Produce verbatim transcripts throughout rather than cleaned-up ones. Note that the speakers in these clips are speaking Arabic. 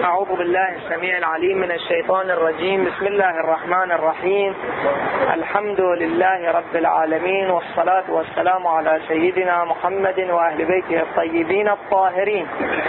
أعوذ بالله السميع العليم من الشيطان الرجيم. بسم الله الرحمن الرحيم. الحمد لله رب العالمين، والصلاة والسلام على سيدنا محمد وأهل بيته الطيبين الطاهرين.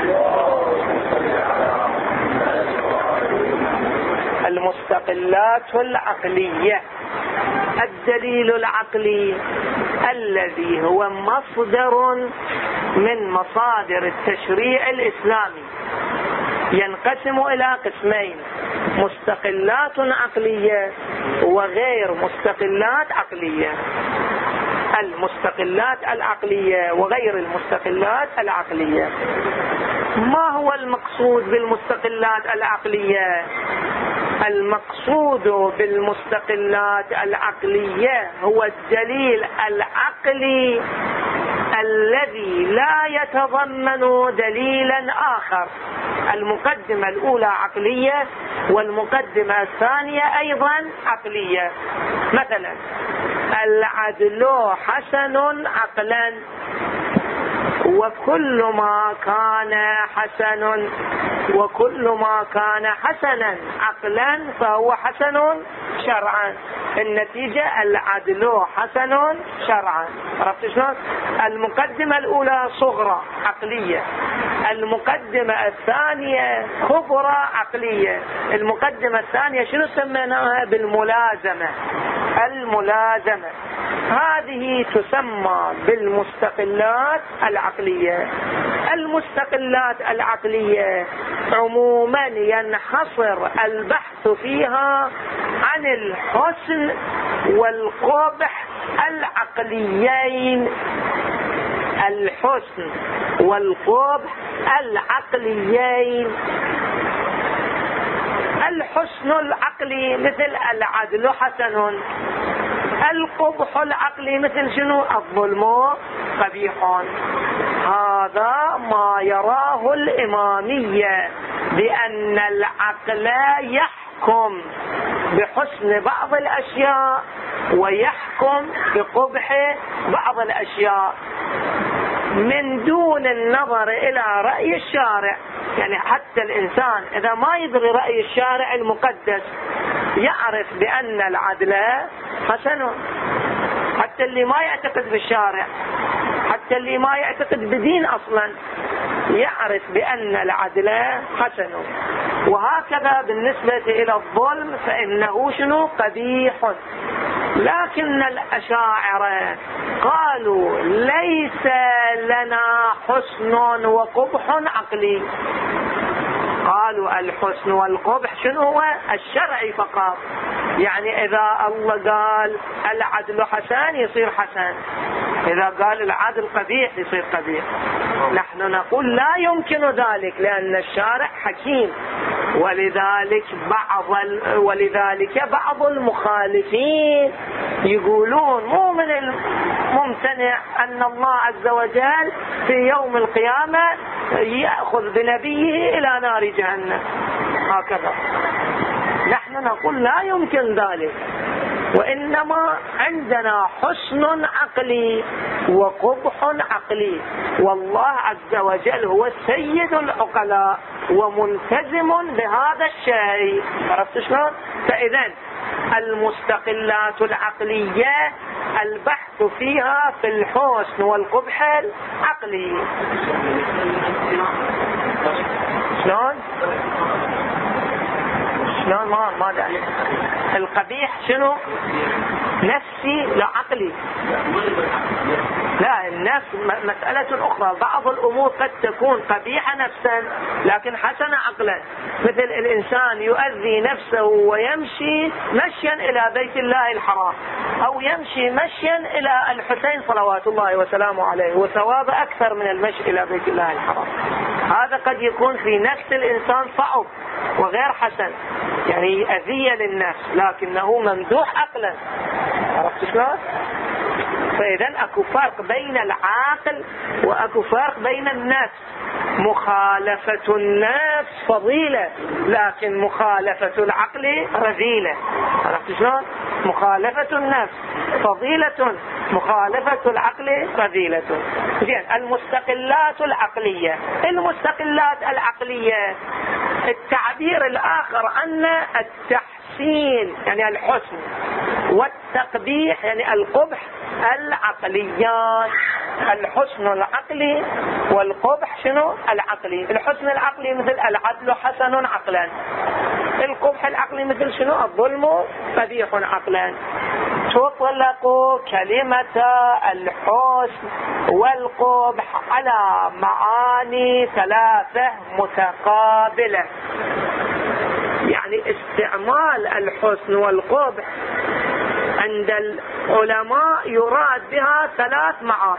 المستقلات العقلية. الدليل العقلي الذي هو مصدر من مصادر التشريع الإسلامي ينقسم إلى قسمين: مستقلات عقلية وغير مستقلات عقلية. المستقلات العقلية وغير المستقلات العقلية. ما هو المقصود بالمستقلات العقلية؟ المقصود بالمستقلات العقلية هو الدليل العقلي الذي لا يتضمن دليلا آخر. المقدمة الأولى عقلية والمقدمة الثانية أيضا عقلية. مثلا العدل حسن عقلا، وكل ما كان حسن وكل ما كان حسنا عقلا فهو حسن شرعا. النتيجة العدل حسن شرعا. عرفت شلون؟ المقدمة الأولى صغرى عقلية، المقدمة الثانية كبرى عقلية. المقدمة الثانية شنو سميناها؟ بالملازمة. الملازمة هذه تسمى بالمستقلات العقلية. المستقلات العقلية عموما ينحصر البحث فيها عن الحسن والقبح العقليين. الحسن والقبح العقليين. الحسن العقلي مثل العدل حسن، القبح العقلي مثل شنو؟ الظلم قبيح. هذا ما يراه الإمامية، بأن العقل يحكم بحسن بعض الأشياء ويحكم بقبح بعض الأشياء من دون النظر إلى رأي الشارع. يعني حتى الإنسان إذا ما يدري رأي الشارع المقدس يعرف بأن العدل حسن. حتى اللي ما يعتقد بالشارع، حتى اللي ما يعتقد بدين أصلا، يعرف بأن العدل حسن. وهكذا بالنسبة إلى الظلم فإنه شنو؟ قبيح. لكن الأشاعرة قالوا ليس لنا حسن وقبح عقلي. قالوا الحسن والقبح شنو هو؟ الشرعي فقط. يعني إذا الله قال العدل حسن يصير حسن، إذا قال العدل قبيح يصير قبيح. نحن نقول لا يمكن ذلك، لأن الشارع حكيم. ولذلك بعض ولذلك بعض المخالفين يقولون مو من الممتنع أن الله عز وجل في يوم القيامة يأخذ بنبيه إلى نار جهنم. هكذا نحن نقول لا يمكن ذلك، وإنما عندنا حسن عقلي وقبح عقلي، والله عز وجل هو سيد العقلاء وملتزم بهذا الشيء. عرفت شلون؟ فإذا المستقلات العقلية البحث فيها في الحسن والقبح العقلي. شلون؟ شلون؟ ما ما دعي. القبيح شنو؟ نفسي لا عقلي. لا، النفس مسألة أخرى. بعض الأمور قد تكون قبيحة نفسا لكن حسنة عقلا، مثل الإنسان يؤذي نفسه ويمشي مشيا إلى بيت الله الحرام، أو يمشي مشيا إلى الحسين صلوات الله وسلامه عليه، وثواب أكثر من المشي إلى بيت الله الحرام. هذا قد يكون في نفس الإنسان صعب وغير حسن، يعني أذية للنفس، لكنه ممدوح عقلا. عرفت شلون؟ فإذا أكو فرق بين العاقل وأكو فرق بين النفس. مخالفة النفس فضيلة، لكن مخالفة العقل رذيلة. عرفت شلون؟ مخالفة النفس فضيلة، مخالفة العقل رذيلة. زين، المستقلات العقلية. المستقلات العقلية التعبير الآخر أن التحسين يعني الحسن والتقبيح يعني القبح العقليان. الحسن العقلي والقبح شنو العقلي. الحسن العقلي مثل العدل حسن عقلا، القبح العقلي مثل شنو الظلم قبيح عقلا. تطلق كلمة الحسن والقبح على معاني ثلاثة متقابلة، يعني استعمال الحسن والقبح عند العلماء يراد بها ثلاث معاني.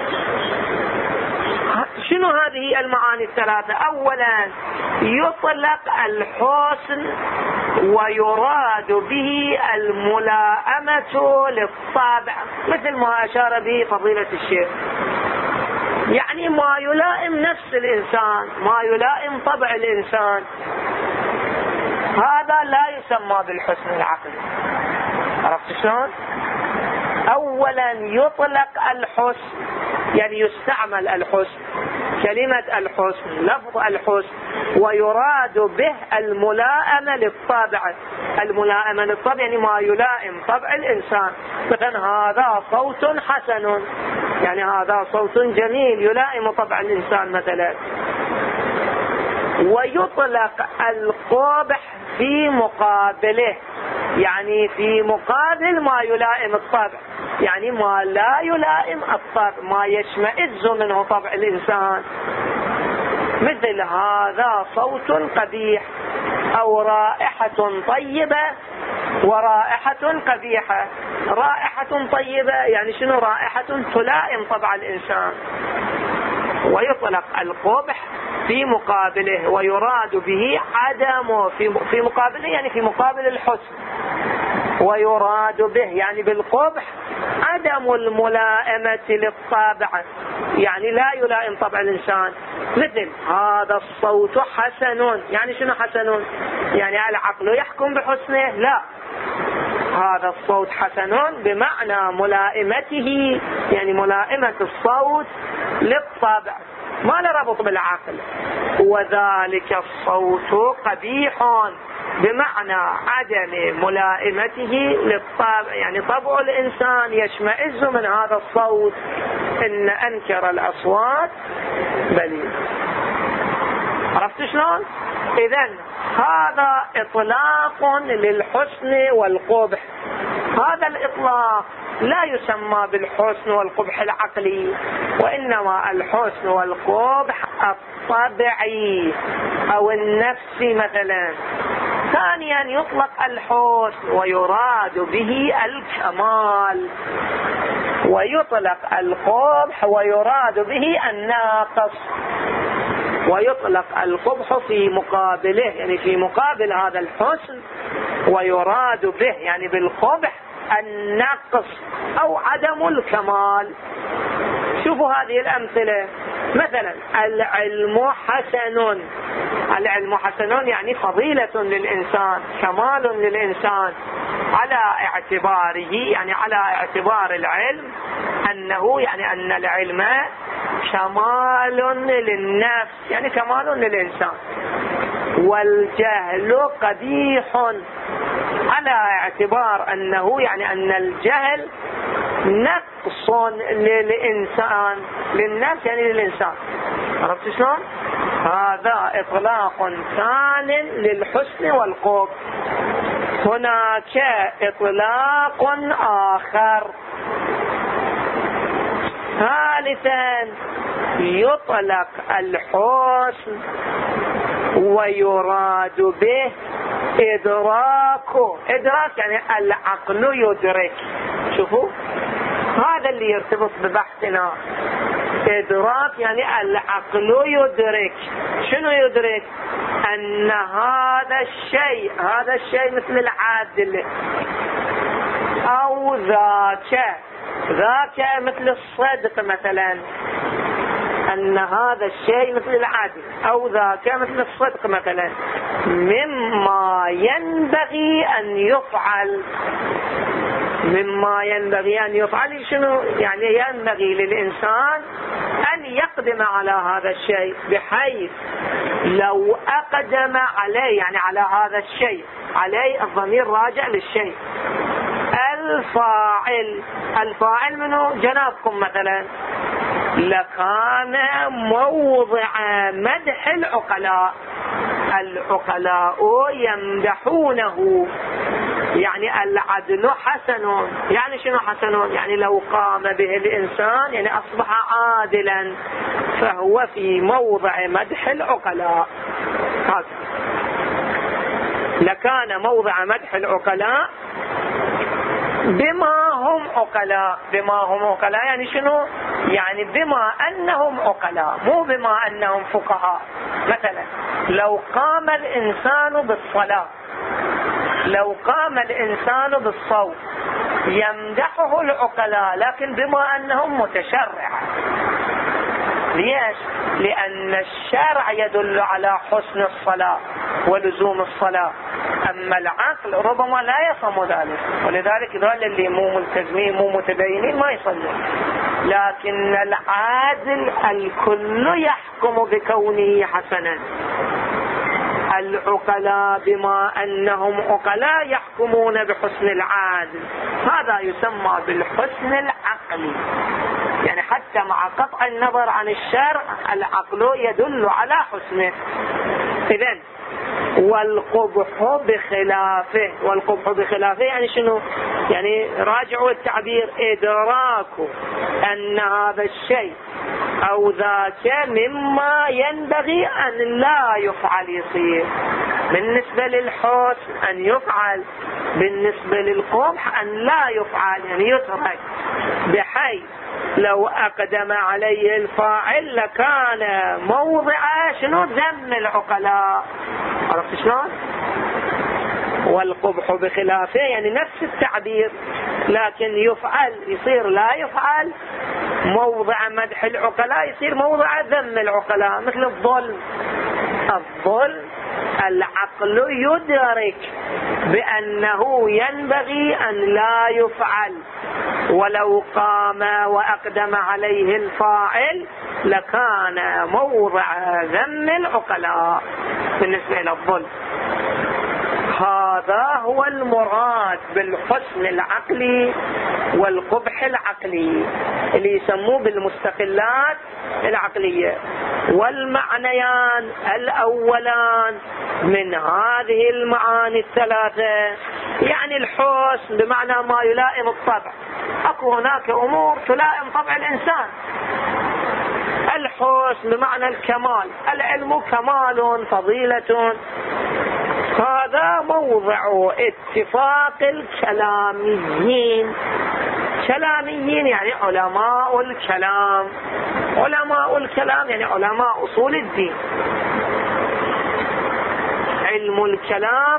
شنو هذه المعاني الثلاثة؟ أولا يطلق الحسن ويراد به الملائمة للطابع، مثل ما أشار به فضيلة الشيخ، يعني ما يلائم نفس الإنسان، ما يلائم طبع الإنسان، هذا لا يسمى بالحسن العقلي. عرفت شلون؟ أولا يطلق الحسن يعني يستعمل الحسن، كلمة الحسن، لفظ الحسن، ويراد به الملائمة للطبع. الملائمة للطبع يعني ما يلائم طبع الإنسان، مثلا هذا صوت حسن، يعني هذا صوت جميل يلائم طبع الإنسان مثلا. ويطلق القبح في مقابله، يعني في مقابل ما يلائم الطبع، يعني ما لا يلائم الطبع، ما يشمئز منه طبع الإنسان، مثل هذا صوت قبيح، أو رائحة طيبة ورائحة قبيحة. رائحة طيبة يعني شنو؟ رائحة تلائم طبع الإنسان. ويطلق القبح في مقابله ويراد به عدم، في مقابله يعني في مقابل الحسن، ويراد به يعني بالقبح عدم الملائمة للطابع، يعني لا يلائم طبع الإنسان. مثل هذا الصوت حسن، يعني شنو حسن؟ يعني العقل يحكم بحسنه؟ لا، هذا الصوت حسن بمعنى ملائمته، يعني ملائمة الصوت للطبع، ما له ربط بالعقل. وذلك الصوت قبيح بمعنى عدم ملائمته للطبع، يعني طبع الإنسان يشمئز من هذا الصوت، إن أنكر الأصوات بليد. عرفت شلون؟ إذن هذا إطلاق للحسن والقبح. هذا الإطلاق لا يسمى بالحسن والقبح العقلي، وإنما الحسن والقبح الطبيعي أو النفسي مثلا. ثانيا يطلق الحسن ويراد به الكمال، ويطلق القبح ويراد به الناقص. ويطلق القبح في مقابله، يعني في مقابل هذا الحسن، ويراد به يعني بالقبح النقص أو عدم الكمال. شوفوا هذه الأمثلة، مثلا العلم حسن، العلم حسن يعني فضيلة للإنسان، كمال للإنسان، على اعتباره يعني على اعتبار العلم أنه يعني أن العلم كمال للنفس، يعني كمال للإنسان. والجهل قبيح على اعتبار أنه يعني أن الجهل نقص للإنسان، للنفس يعني للإنسان. عرفت شلون؟ هذا إطلاق ثان للحسن والقبح. هناك إطلاق آخر ثالثا يطلق الحسن ويراد به إدراك. إدراك يعني العقل يدرك. شوفوا هذا اللي يرتبط ببحثنا، إدراك يعني العقل يدرك. شنو يدرك؟ أن هذا الشيء، هذا الشيء مثل العادل، أو ذاك، ذاك مثل الصدق مثلا، أن هذا الشيء مثل العادل أو ذاك مثل الصدق مثلا، مما ينبغي أن يفعل. مما ينبغي أن يفعل شنو؟ يعني ينبغي للإنسان أن أن يقدم على هذا الشيء، بحيث لو أقدم عليه، يعني على هذا الشيء، عليه الضمير راجع للشيء، الفاعل الفاعل منه جنابكم مثلا، لكان موضع مدح العقلاء. العقلاء يمدحونه، يعني العدل حسن. يعني شنو حسن؟ يعني لو قام به الإنسان يعني أصبح عادلا، فهو في موضع مدح العقلاء. هذا لكان موضع مدح العقلاء بما هم عقلاء. بما هم عقلاء يعني شنو؟ يعني بما أنهم عقلاء، مو بما أنهم فقهاء. مثلا لو قام الإنسان بالصلاة، لو قام الإنسان بالصوم، يمدحه العقلاء لكن بما أنهم متشرعة. ليش؟ لأن الشرع يدل على حسن الصلاة ولزوم الصلاة، أما العقل ربما لا يفهم ذلك، ولذلك ذول اللي مو ملتزمين مو متدينين ما يصلون. لكن العادل الكل يحكم بكونه حسنا. العقلاء بما أنهم عقلاء يحكمون بحسن العادل، هذا يسمى بالحسن العقلي. يعني حتى مع قطع النظر عن الشرع العقل يدل على حسنه. إذن والقبح بخلافه. والقبح بخلافه يعني شنو؟ يعني راجعوا التعبير، إدراك أن هذا الشيء أو ذاك مما ينبغي أن لا يفعل يصير. بالنسبة للحسن أن يفعل، بالنسبة للقبح أن لا يفعل، يعني يترك، بحيث لو أقدم عليه الفاعل لكان موضع شنو؟ ذم العقلاء. عرفت شلون؟ والقبح بخلافه يعني نفس التعبير، لكن يفعل يصير لا يفعل، موضع مدح العقلاء يصير موضع ذم العقلاء. مثل الظلم. الظلم العقل يدرك بأنه ينبغي أن لا يفعل، ولو قام وأقدم عليه الفاعل لكان موضع ذم العقلاء بالنسبة إلى الظلم. هذا هو المراد بالحسن العقلي والقبح العقلي اللي يسموه بالمستقلات العقلية. والمعنيان الأولان من هذه المعاني الثلاثة يعني الحسن بمعنى ما يلائم الطبع. أكو هناك أمور تلائم طبع الإنسان. الحسن بمعنى الكمال، العلم كمال فضيلة. هذا موضع اتفاق الكلاميين. كلاميين يعني علماء الكلام. علماء الكلام يعني علماء أصول الدين. علم الكلام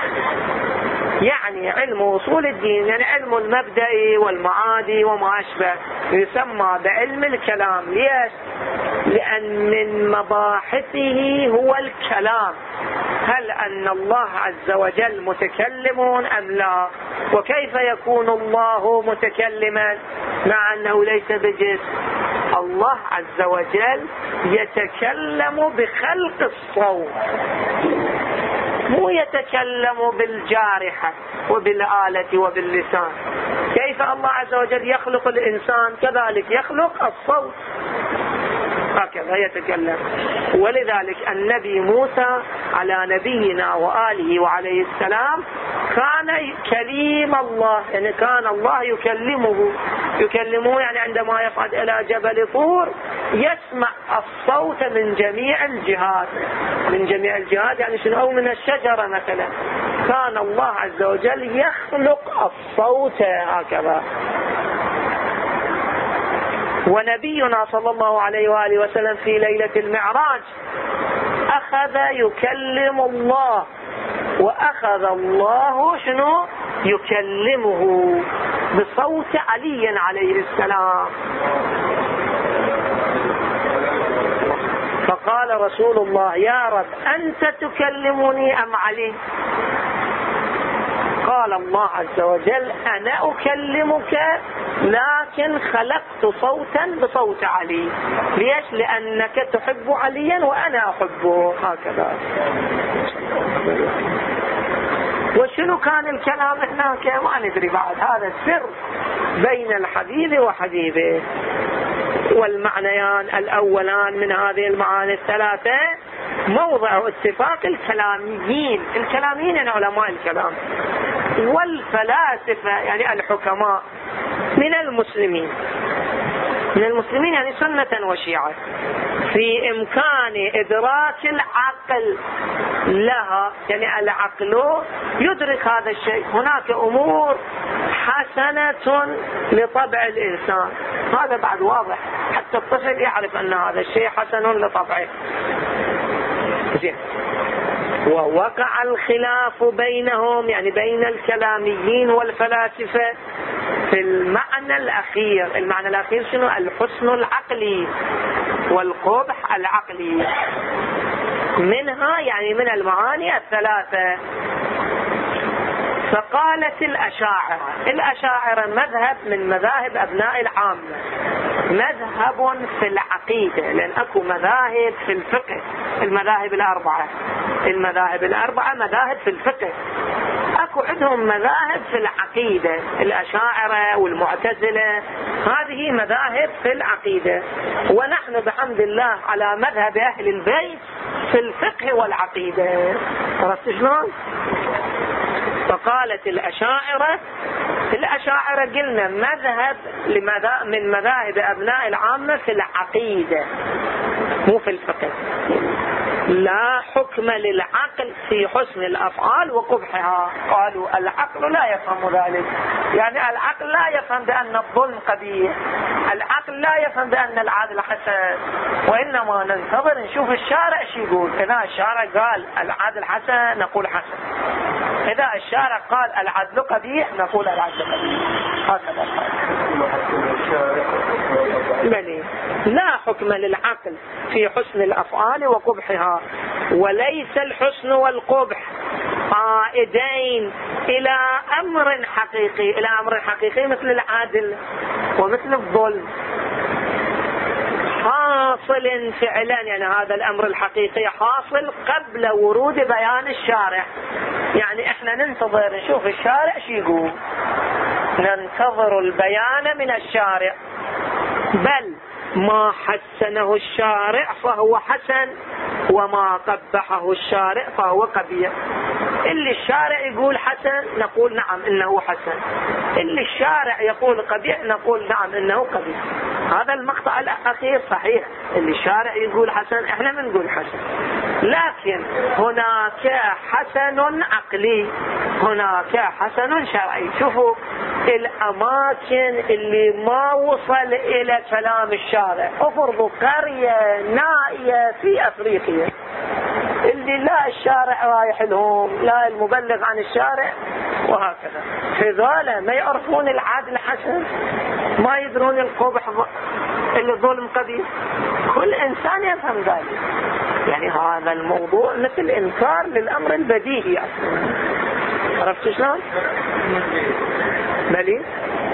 يعني علم أصول الدين، يعني علم المبدئي والمعادي وما أشبه، يسمى بعلم الكلام. ليش؟ لأن من مباحثه هو الكلام. هل أن الله عز وجل متكلم أم لا؟ وكيف يكون الله متكلما مع أنه ليس بجسم؟ الله عز وجل يتكلم بخلق الصوت، مو يتكلم بالجارحة وبالآلة وباللسان. كيف الله عز وجل يخلق الإنسان كذلك يخلق الصوت، هكذا يتكلم. ولذلك النبي موسى على نبينا وآله وعليه السلام كان كليم الله، يعني كان الله يكلمه يكلمه يعني عندما يصعد إلى جبل طور يسمع الصوت من جميع الجهات. من جميع الجهات يعني شنو؟ أو من الشجرة مثلا. كان الله عز وجل يخلق الصوت هكذا. ونبينا صلى الله عليه وآله وسلم في ليلة المعراج أخذ يكلم الله، وأخذ الله شنو؟ يكلمه بصوت علي عليه السلام. فقال رسول الله: يا رب أنت تكلمني أم علي؟ قال الله عز وجل: أنا أكلمك لكن خلقت صوتا بصوت علي. ليش؟ لأنك تحب عليا وأنا أحبه. هكذا. وشنو كان الكلام هناك ما ندري بعد، هذا السر بين الحبيب وحبيبه. والمعنيان الأولان من هذه المعاني الثلاثة موضع اتفاق الكلاميين. الكلاميين يعني علماء الكلام، والفلاسفة يعني الحكماء من المسلمين. من المسلمين يعني سنة وشيعة، في إمكان إدراك العقل لها، يعني العقل يدرك هذا الشيء. هناك أمور حسنة لطبع الإنسان، هذا بعد واضح، حتى الطفل يعرف أن هذا الشيء حسن لطبعه. زين. ووقع الخلاف بينهم، يعني بين الكلاميين والفلاسفة، في المعنى الأخير. المعنى الأخير شنو؟ الحسن العقلي والقبح العقلي. منها يعني من المعاني الثلاثة. فقالت الأشاعرة، الأشاعرة مذهب من مذاهب أبناء العامة، مذهب في العقيدة، لأن أكو مذاهب في الفقه، المذاهب الأربعة المذاهب الأربعة مذاهب في الفقه. أكو عندهم مذاهب في العقيدة، الأشاعرة والمعتزلة، هذه مذاهب في العقيدة. ونحن بحمد الله على مذهب أهل البيت في الفقه والعقيدة. عرفت شلون؟ فقالت الأشاعرة، الأشاعرة قلنا مذهب من مذاهب أبناء العامة في العقيدة مو في الفقه. لا حكم للعقل في حسن الأفعال وقبحها. قالوا العقل لا يفهم ذلك، يعني العقل لا يفهم بأن الظلم قبيح، العقل لا يفهم بأن العدل حسن، وإنما ننتظر نشوف الشارع شو يقول. إذا الشارع قال العدل حسن نقول حسن، إذا الشارع قال العدل قبيح نقول العدل قبيح. هكذا بلي. لا حكم للعقل في حسن الأفعال وقبحها، وليس الحسن والقبح عائدين إلى أمر حقيقي، إلى أمر حقيقي مثل العدل ومثل الظلم، حاصل فعلا. يعني هذا الأمر الحقيقي حاصل قبل ورود بيان الشارع. يعني احنا ننتظر نشوف الشارع شو يقول، ننتظر البيان من الشارع. بل ما حسنه الشارع فهو حسن، وما قبحه الشارع فهو قبيح. اللي الشارع يقول حسن نقول نعم إنه حسن، اللي الشارع يقول قبيح نقول نعم إنه قبيح. هذا المقطع الأخير صحيح، اللي الشارع يقول حسن احنا بنقول حسن، لكن هناك حسن عقلي، هناك حسن شرعي. شوفوا الأماكن اللي ما وصل إلى كلام الشارع، افرضوا قرية نائية في أفريقيا اللي لا الشارع رايح لهم لا المبلغ عن الشارع وهكذا، فذولا ما يعرفون العدل حسن، ما يدرون القبح الظلم قبيح. كل إنسان يفهم ذلك. يعني هذا الموضوع مثل إنكار للأمر البديهي أصلا. عرفت شلون؟ بلي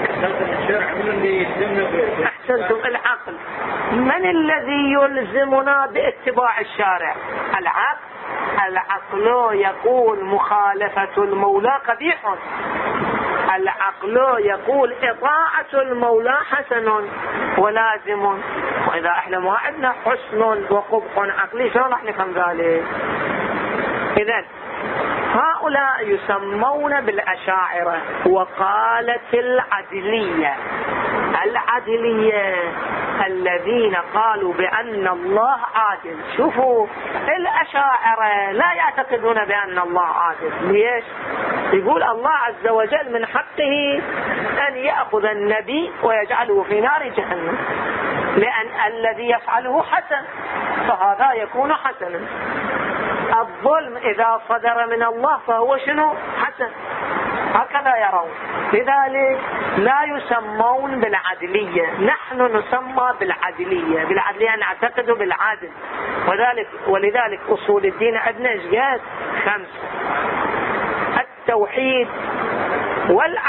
أحسنتم. العقل من الذي يلزمنا باتباع الشارع؟ العقل. العقل يقول مخالفة المولى قبيح، العقل يقول إطاعة المولى حسن ولازم. وإذا احنا ما عندنا حسن وقبح عقلي شلون راح نفهم ذلك؟ إذن هؤلاء يسمون بالأشاعرة. وقالت العدلية، العدلية الذين قالوا بأن الله عادل. شوفوا الأشاعرة لا يعتقدون بأن الله عادل. ليش؟ يقول الله عز وجل من حقه أن يأخذ النبي ويجعله في نار جهنم، لأن الذي يفعله حسن فهذا يكون حسنا. الظلم إذا صدر من الله فهو شنو؟ حسن. هكذا يرون. لذلك لا يسمون بالعدلية، نحن نسمى بالعدلية. بالعدلية نعتقد بالعدل. وذلك ولذلك أصول الدين عندنا إجابات خمسة: التوحيد والعدل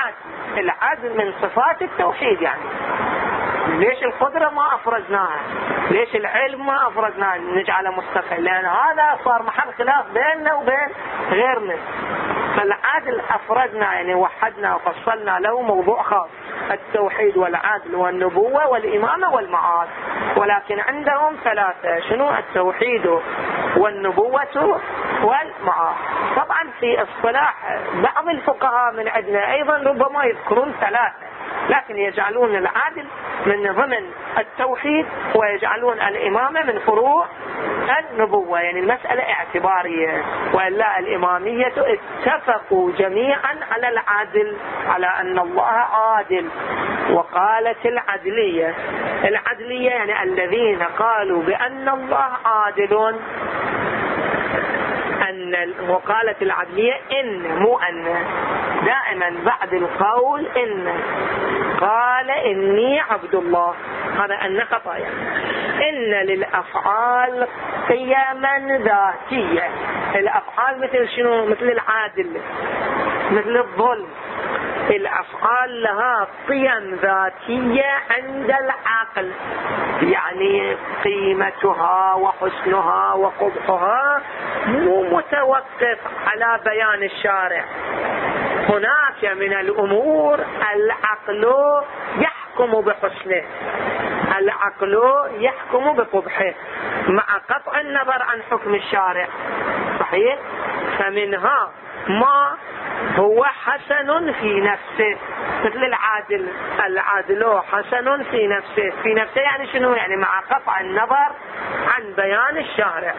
العدل من صفات التوحيد. يعني ليش القدرة ما أفرزناها؟ ليش العلم ما أفرزناها نجعله مستقل؟ لأن هذا صار محل خلاف بيننا وبين غيرنا. فالعدل أفرزنا يعني وحدنا وفصلنا له موضوع خاص، التوحيد والعدل والنبوة والإمامة والمعاد. ولكن عندهم ثلاثة، شنو؟ التوحيد والنبوة والمعاد. طبعا في اصطلاح بعض الفقهاء من عندنا أيضا ربما يذكرون ثلاثة، لكن يجعلون العدل من ضمن التوحيد ويجعلون الإمامة من فروع النبوة. يعني المسألة اعتبارية. وإلا الإمامية اتفقوا جميعا على العدل، على أن الله عادل. وقالت العدلية، العدلية يعني الذين قالوا بأن الله عادل، أن وقالت العدلية إن، مو أن، دائما بعد القول إن، قال إني عبد الله، هذا أن خطأ. يعني إن للأفعال قيما ذاتية. الأفعال مثل شنو؟ مثل العادل، مثل الظلم. الأفعال لها قيم ذاتية عند العقل، يعني قيمتها وحسنها وقبحها مو متوقف على بيان الشارع. هناك من الأمور العقل يحكم بحسنه، العقل يحكم بقبحه مع قطع النظر عن حكم الشارع. صحيح؟ فمنها ما هو حسن في نفسه، مثل العادل. العادل حسن في نفسه، في نفسه يعني شنو؟ يعني مع قطع النظر عن بيان الشارع.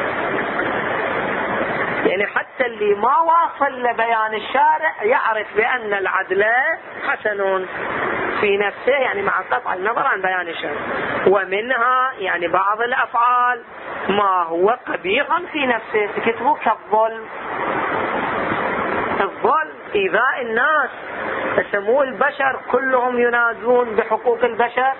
يعني حتى اللي ما واصل لبيان الشارع يعرف بأن العدل حسن في نفسه، يعني مع قطع النظر عن بيان الشارع. ومنها يعني بعض الأفعال ما هو قبيح في نفسه، كتبوا كالظلم. الظلم إيذاء الناس، فسموا البشر كلهم ينادون بحقوق البشر.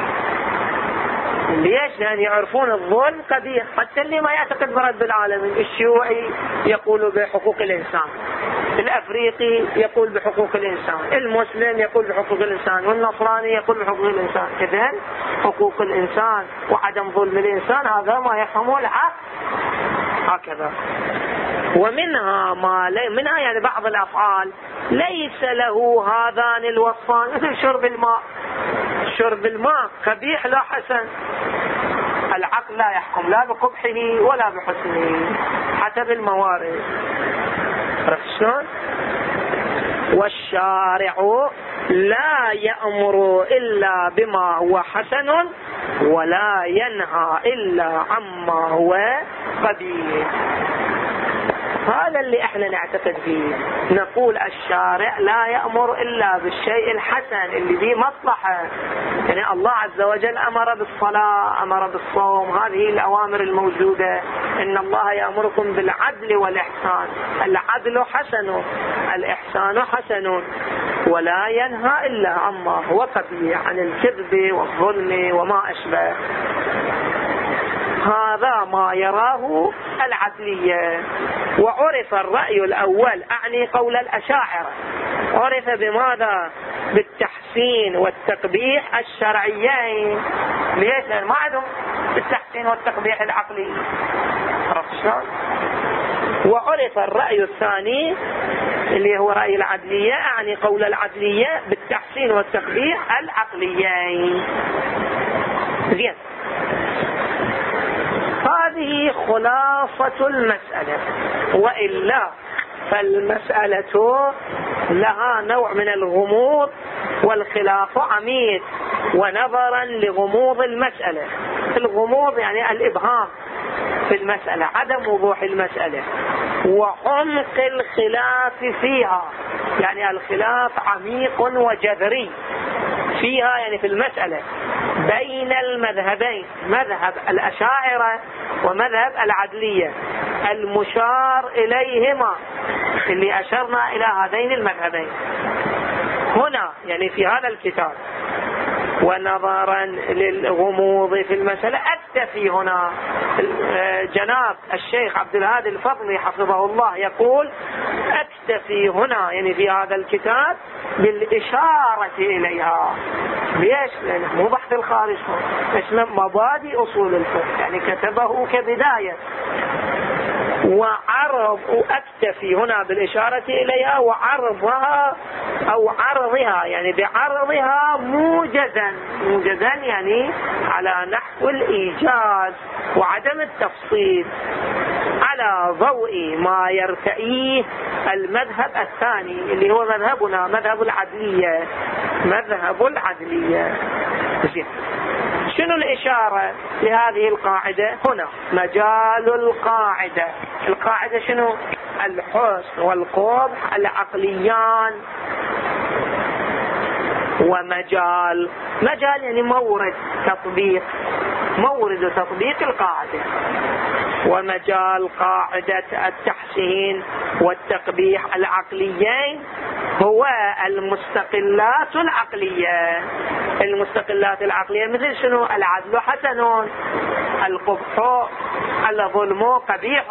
ليش؟ لأن يعرفون الظلم قبيح. حتى اللي ما يعتقد برب العالمين، الشيوعي يقول بحقوق الإنسان، الأفريقي يقول بحقوق الإنسان، المسلم يقول بحقوق الإنسان، والنصراني يقول بحقوق الإنسان. إذن حقوق الإنسان وعدم ظلم الإنسان هذا ما يفهمه العقل هكذا. ومنها ما لي منها يعني بعض الأفعال ليس له هذان الوصفان، مثل شرب الماء. شرب الماء قبيح لا حسن. العقل لا يحكم لا بقبحه ولا بحسنه حسب الموارد. عرفت شلون؟ والشارع لا يأمر إلا بما هو حسن ولا ينهى إلا عما هو قبيح. هذا اللي احنا نعتقد فيه. نقول الشارع لا يأمر إلا بالشيء الحسن اللي فيه مصلحة. يعني الله عز وجل أمر بالصلاة، أمر بالصوم، هذه الأوامر الموجودة. إن الله يأمركم بالعدل والإحسان. العدل حسن، الإحسان حسن، ولا ينهى إلا عما هو قبيح، عن الكذب والظلم وما أشبه. هذا ما يراه العدلية. وعرف الرأي الأول، أعني قول الأشاعرة، عرف بماذا؟ بالتحسين والتقبيح الشرعيين. ليش؟ لأن ما عندهم التحسين والتقبيح العقلي. عرفت شلون؟ وعرف الرأي الثاني اللي هو رأي العدلية، أعني قول العدلية بالتحسين والتقبيح العقليين. زين، هذه خلاصة المسألة. وإلا فالمسألة لها نوع من الغموض، والخلاف عميق. ونظرا لغموض المسألة، الغموض يعني الإبهام في المسألة، عدم وضوح المسألة، وعمق الخلاف فيها، يعني الخلاف عميق وجذري فيها، يعني في المسألة بين المذهبين، مذهب الأشاعرة ومذهب العدلية، المشار إليهما اللي أشرنا إلى هذين المذهبين هنا، يعني في هذا الكتاب. ونظرا للغموض في المسألة أكتفي هنا. جناب الشيخ عبد الهادي الفضلي حفظه الله يقول أكتفي هنا يعني في هذا الكتاب بالإشارة إليها. ليش؟ لأنه مو بحث الخارج، اسمه مبادئ أصول الفقه، يعني كتبه كبداية. وعرض أكتفي هنا بالإشارة إليها وعرضها أو عرضها يعني بعرضها موجزا موجزا يعني على نحو الإيجاز وعدم التفصيل على ضوء ما يرتئيه المذهب الثاني اللي هو مذهبنا مذهب العدلية مذهب العدلية. شنو الإشارة لهذه القاعدة؟ هنا مجال القاعدة. القاعدة شنو؟ الحسن والقبح العقليان. ومجال مجال يعني مورد تطبيق مورد تطبيق القاعدة. ومجال قاعدة التحسين والتقبيح العقليين هو المستقلات العقلية. المستقلات العقلية مثل شنو؟ العدل حسن، القبح الظلم قبيح.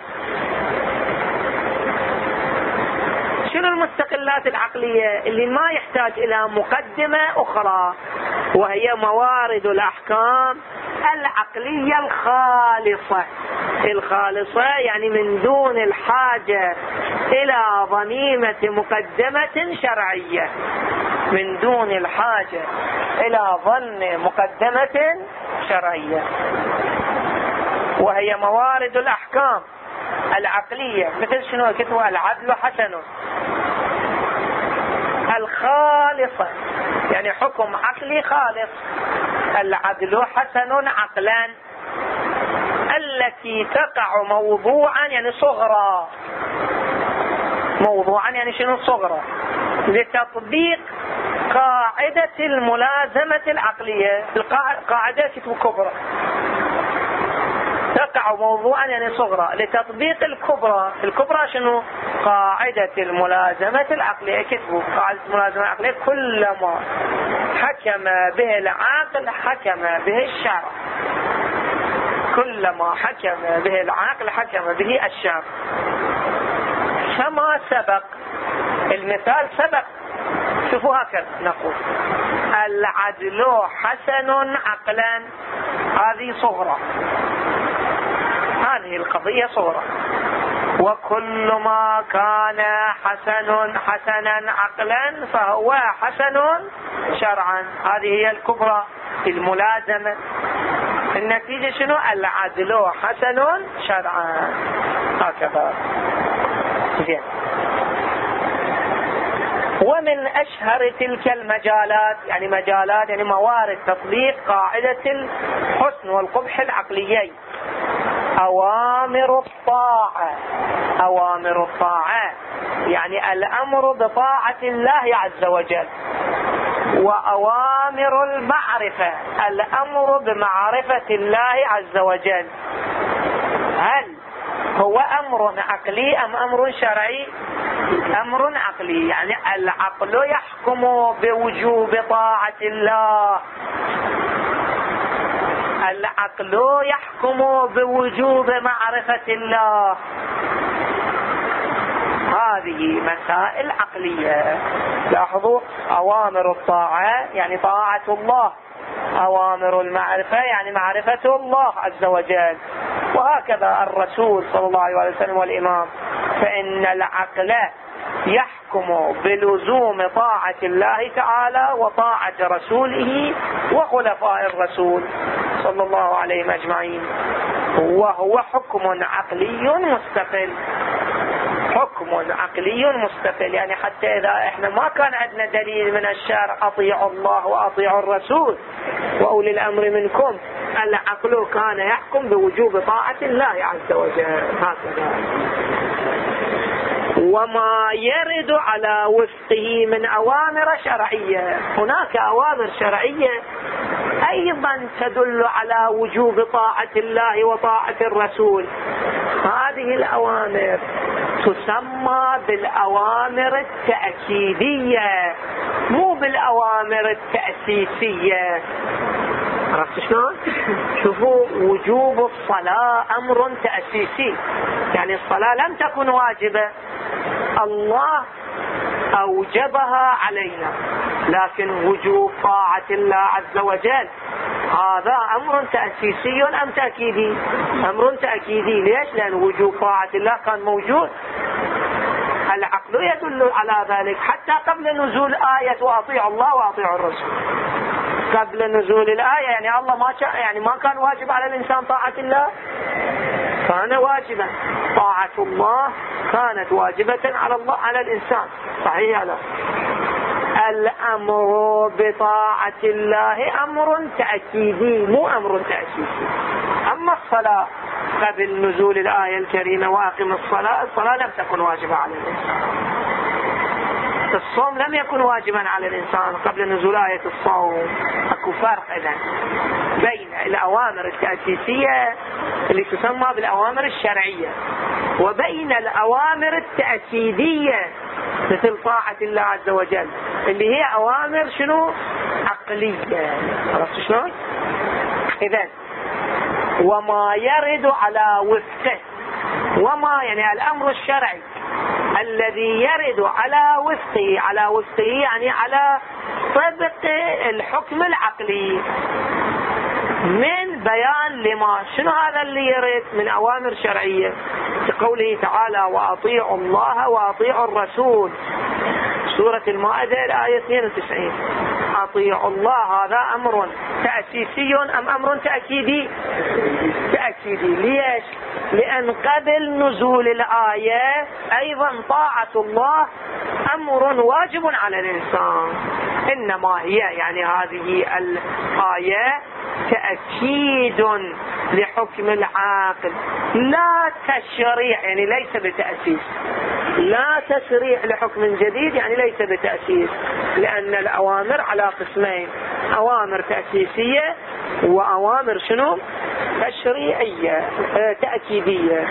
شنو المستقلات العقلية؟ اللي ما يحتاج إلى مقدمة أخرى، وهي موارد الأحكام العقلية الخالصة. الخالصة يعني من دون الحاجة إلى ضميمة مقدمة شرعية، من دون الحاجة إلى ظن مقدمة شرعية، وهي موارد الأحكام العقلية مثل شنو؟ كتبوا العدل حسن، الخالصة يعني حكم عقلي خالص، العدل حسن عقلا، التي تقع موضوعا يعني صغرى، موضوعا يعني شنو صغرى، لتطبيق قاعدة الملازمة العقلية. القاعدة كتب كبرى، تقع موضوعا يعني صغرى لتطبيق الكبرى. الكبرى شنو؟ قاعدة الملازمة العقلية. كتبوا قاعدة الملازمة العقلية كلما حكم به العاقل حكم به الشرع، كلما حكم به العاقل حكم به الشرع. كما سبق المثال سبق. شوفوا هكذا نقول العدل حسن عقلا، هذه صغرى، هذه القضية صغرى. وكل ما كان حسن حسنا عقلا فهو حسن شرعا، هذه هي الكبرى الملازمة. النتيجة شنو؟ العدل حسن شرعا. هكذا. زين. ومن أشهر تلك المجالات يعني مجالات يعني موارد تطبيق قاعدة الحسن والقبح العقليين أوامر الطاعة. أوامر الطاعة يعني الأمر بطاعة الله عز وجل، وأوامر المعرفة الأمر بمعرفة الله عز وجل. هل هو أمر عقلي أم أمر شرعي؟ أمر عقلي، يعني العقل يحكم بوجوب طاعة الله، العقل يحكم بوجوب معرفة الله. هذه مسائل عقلية. لاحظوا أوامر الطاعة يعني طاعة الله، أوامر المعرفة يعني معرفة الله عز وجل، وهكذا الرسول صلى الله عليه وسلم والإمام. فإن العقل يحكم بلزوم طاعة الله تعالى وطاعة رسوله وخلفاء الرسول صلى الله عليهم أجمعين، وهو حكم عقلي مستقل. حكم عقلي مستقل يعني حتى إذا إحنا ما كان عندنا دليل من الشرع أطيعوا الله وأطيعوا الرسول وأولي الأمر منكم، العقل كان يحكم بوجوب طاعة الله عز وجل. هكذا. وما يرد على وفقه من أوامر شرعية، هناك أوامر شرعية أيضا تدل على وجوب طاعة الله وطاعة الرسول. هذه الأوامر تسمى بالأوامر التأكيدية مو بالأوامر التأسيسية. عرفت شلون؟ شوفوا، وجوب الصلاة أمر تأسيسي، يعني الصلاة لم تكن واجبة، الله أوجبها علينا، لكن وجوب طاعة الله عز وجل هذا أمر تأسيسي أم تأكيدي؟ أمر تأكيدي. ليش؟ لأن وجوب طاعة الله كان موجود، العقل يدل على ذلك حتى قبل نزول آية وأطيعوا الله وأطيعوا الرسول. قبل نزول الآية يعني الله ما كان يعني ما كان واجب على الإنسان طاعة الله، كان واجبا. طاعة الله كانت واجبة على الله على الإنسان، صحيح هذا؟ الأمر بطاعة الله أمر تأكيدي مو أمر تأسيسي. أما الصلاة قبل نزول الآية الكريمة وأقم الصلاة، الصلاة لم تكن واجبة على الإنسان. الصوم لم يكن واجبا على الإنسان قبل نزول آية الصوم. اكو فرق إذن بين الأوامر التأسيسية اللي تسمى بالأوامر الشرعية وبين الأوامر التأكيدية مثل طاعة الله عز وجل اللي هي أوامر شنو؟ عقلية. عرفت شلون؟ إذن وما يرد على وفقه، وما يعني الأمر الشرعي الذي يرد على وفقه، على وفقه يعني على طبق الحكم العقلي من بيان لما شنو هذا اللي يرد من أوامر شرعية كقوله تعالى وأطيعوا الله وأطيعوا الرسول، سورة المائدة الآية اثنين وتسعين. أطيعوا الله هذا أمر تأسيسي أم أمر تأكيدي؟ تأكيدي. ليش؟ لأن قبل نزول الآية أيضا طاعة الله أمر واجب على الإنسان، إنما هي يعني هذه الآية تأكيد لحكم العاقل لا تشريع، يعني ليس بتأسيس، لا تشريع لحكم جديد يعني ليس بتأسيس، لأن الأوامر على قسمين، أوامر تأسيسية وأوامر شنو؟ تشريعية تأكيدية.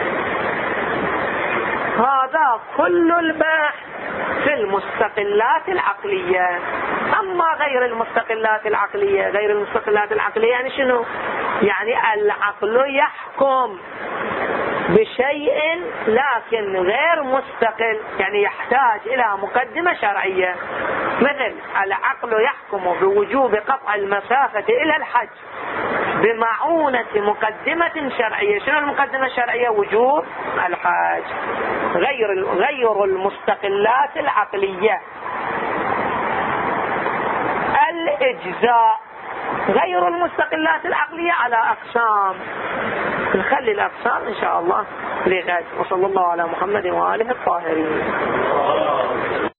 هذا كل البحث في المستقلات العقلية. أما غير المستقلات العقلية، غير المستقلات العقلية يعني شنو؟ يعني العقل يحكم بشيء لكن غير مستقل، يعني يحتاج إلى مقدمة شرعية. مثل العقل يحكم بوجوب قطع المسافة إلى الحج بمعونة مقدمة شرعية. شنو المقدمة الشرعية؟ وجوب الحج. غير غير المستقلات العقلية الإجزاء. غير المستقلات العقلية على أقسام، نخلي الأقسام إن شاء الله لغد. وصلى الله على محمد وآله الطاهرين.